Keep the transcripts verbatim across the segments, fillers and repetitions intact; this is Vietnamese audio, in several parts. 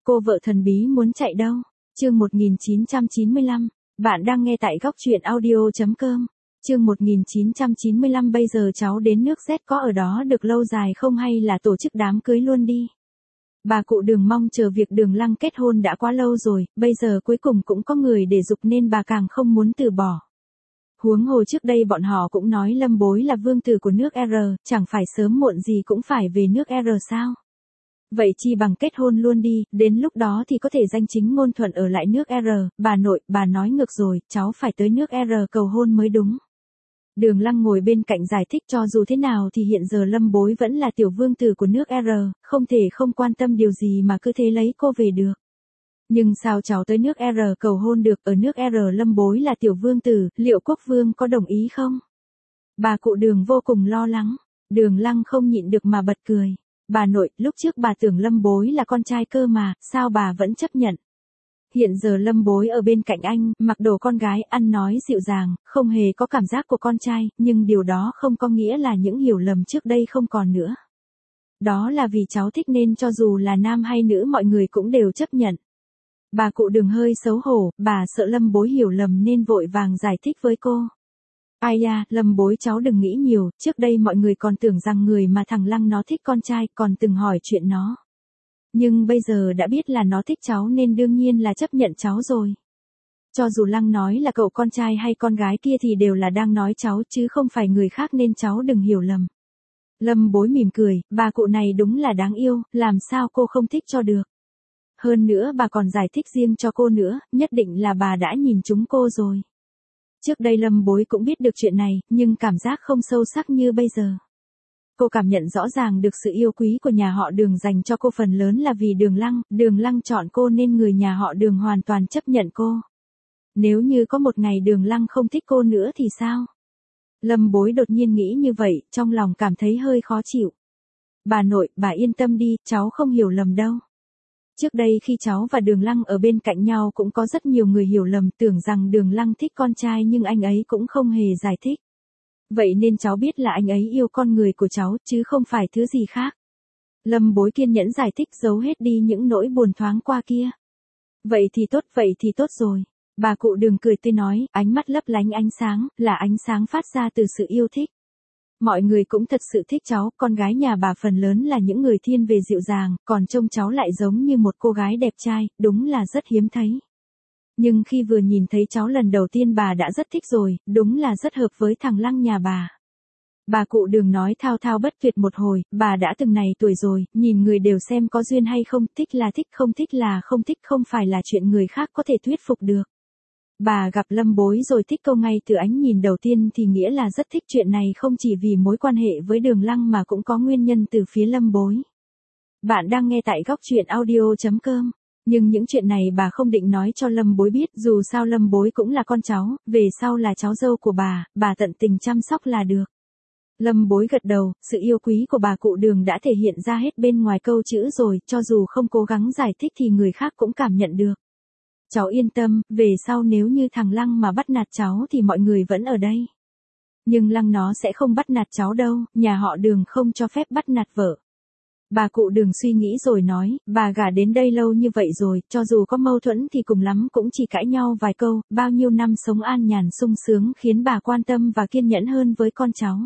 Cô vợ thần bí muốn chạy đâu? Chương một nghìn chín trăm chín mươi lăm. Bạn đang nghe tại góc truyện audio chấm com. Chương một nghìn chín trăm chín mươi lăm. Bây giờ cháu đến nước Z có ở đó được lâu dài không hay là tổ chức đám cưới luôn đi? Bà cụ Đường mong chờ việc Đường Lăng kết hôn đã quá lâu rồi, bây giờ cuối cùng cũng có người để giục nên bà càng không muốn từ bỏ. Huống hồ trước đây bọn họ cũng nói Lâm Bối là vương tử của nước R, chẳng phải sớm muộn gì cũng phải về nước R sao? Vậy chi bằng kết hôn luôn đi, đến lúc đó thì có thể danh chính ngôn thuận ở lại nước R, bà nội, bà nói ngược rồi, cháu phải tới nước R cầu hôn mới đúng. Đường Lăng ngồi bên cạnh giải thích cho dù thế nào thì hiện giờ Lâm Bối vẫn là tiểu vương tử của nước R, không thể không quan tâm điều gì mà cứ thế lấy cô về được. Nhưng sao cháu tới nước R cầu hôn được, ở nước R Lâm Bối là tiểu vương tử, liệu quốc vương có đồng ý không? Bà cụ Đường vô cùng lo lắng, Đường Lăng không nhịn được mà bật cười. Bà nội, lúc trước bà tưởng Lâm Bối là con trai cơ mà, sao bà vẫn chấp nhận? Hiện giờ Lâm Bối ở bên cạnh anh, mặc đồ con gái, ăn nói dịu dàng, không hề có cảm giác của con trai, nhưng điều đó không có nghĩa là những hiểu lầm trước đây không còn nữa. Đó là vì cháu thích nên cho dù là nam hay nữ mọi người cũng đều chấp nhận. Bà cụ Đường hơi xấu hổ, bà sợ Lâm Bối hiểu lầm nên vội vàng giải thích với cô. Ai da, Lâm Bối cháu đừng nghĩ nhiều, trước đây mọi người còn tưởng rằng người mà thằng Lăng nó thích con trai, còn từng hỏi chuyện nó. Nhưng bây giờ đã biết là nó thích cháu nên đương nhiên là chấp nhận cháu rồi. Cho dù Lăng nói là cậu con trai hay con gái kia thì đều là đang nói cháu chứ không phải người khác nên cháu đừng hiểu lầm. Lâm Bối mỉm cười, bà cụ này đúng là đáng yêu, làm sao cô không thích cho được. Hơn nữa bà còn giải thích riêng cho cô nữa, nhất định là bà đã nhìn trúng cô rồi. Trước đây Lâm Bối cũng biết được chuyện này, nhưng cảm giác không sâu sắc như bây giờ. Cô cảm nhận rõ ràng được sự yêu quý của nhà họ Đường dành cho cô phần lớn là vì Đường Lăng, Đường Lăng chọn cô nên người nhà họ Đường hoàn toàn chấp nhận cô. Nếu như có một ngày Đường Lăng không thích cô nữa thì sao? Lâm Bối đột nhiên nghĩ như vậy, trong lòng cảm thấy hơi khó chịu. Bà nội, bà yên tâm đi, cháu không hiểu lầm đâu. Trước đây khi cháu và Đường Lăng ở bên cạnh nhau cũng có rất nhiều người hiểu lầm tưởng rằng Đường Lăng thích con trai nhưng anh ấy cũng không hề giải thích. Vậy nên cháu biết là anh ấy yêu con người của cháu chứ không phải thứ gì khác. Lâm Bối kiên nhẫn giải thích giấu hết đi những nỗi buồn thoáng qua kia. Vậy thì tốt, vậy thì tốt rồi. Bà cụ Đường cười tươi nói, ánh mắt lấp lánh ánh sáng, là ánh sáng phát ra từ sự yêu thích. Mọi người cũng thật sự thích cháu, con gái nhà bà phần lớn là những người thiên về dịu dàng, còn trông cháu lại giống như một cô gái đẹp trai, đúng là rất hiếm thấy. Nhưng khi vừa nhìn thấy cháu lần đầu tiên bà đã rất thích rồi, đúng là rất hợp với thằng Lăng nhà bà. Bà cụ Đường nói thao thao bất tuyệt một hồi, bà đã từng này tuổi rồi, nhìn người đều xem có duyên hay không, thích là thích, không thích là không thích, không phải là chuyện người khác có thể thuyết phục được. Bà gặp Lâm Bối rồi thích câu ngay từ ánh nhìn đầu tiên thì nghĩa là rất thích chuyện này không chỉ vì mối quan hệ với Đường Lăng mà cũng có nguyên nhân từ phía Lâm Bối. Bạn đang nghe tại góc truyện audio chấm com. Nhưng những chuyện này bà không định nói cho Lâm Bối biết, dù sao Lâm Bối cũng là con cháu, về sau là cháu dâu của bà, bà tận tình chăm sóc là được. Lâm Bối gật đầu, sự yêu quý của bà cụ Đường đã thể hiện ra hết bên ngoài câu chữ rồi, cho dù không cố gắng giải thích thì người khác cũng cảm nhận được. Cháu yên tâm, về sau nếu như thằng Lăng mà bắt nạt cháu thì mọi người vẫn ở đây. Nhưng Lăng nó sẽ không bắt nạt cháu đâu, nhà họ Đường không cho phép bắt nạt vợ. Bà cụ Đường suy nghĩ rồi nói, bà gả đến đây lâu như vậy rồi, cho dù có mâu thuẫn thì cùng lắm cũng chỉ cãi nhau vài câu, bao nhiêu năm sống an nhàn sung sướng khiến bà quan tâm và kiên nhẫn hơn với con cháu.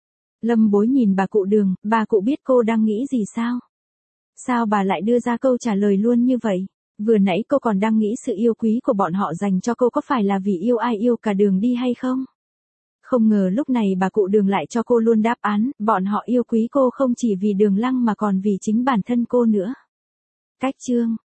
Lâm Bối nhìn bà cụ Đường, bà cụ biết cô đang nghĩ gì sao? Sao bà lại đưa ra câu trả lời luôn như vậy? Vừa nãy cô còn đang nghĩ sự yêu quý của bọn họ dành cho cô có phải là vì yêu ai yêu cả đường đi hay không? Không ngờ lúc này bà cụ Đường lại cho cô luôn đáp án, bọn họ yêu quý cô không chỉ vì Đường Lăng mà còn vì chính bản thân cô nữa. Cách chương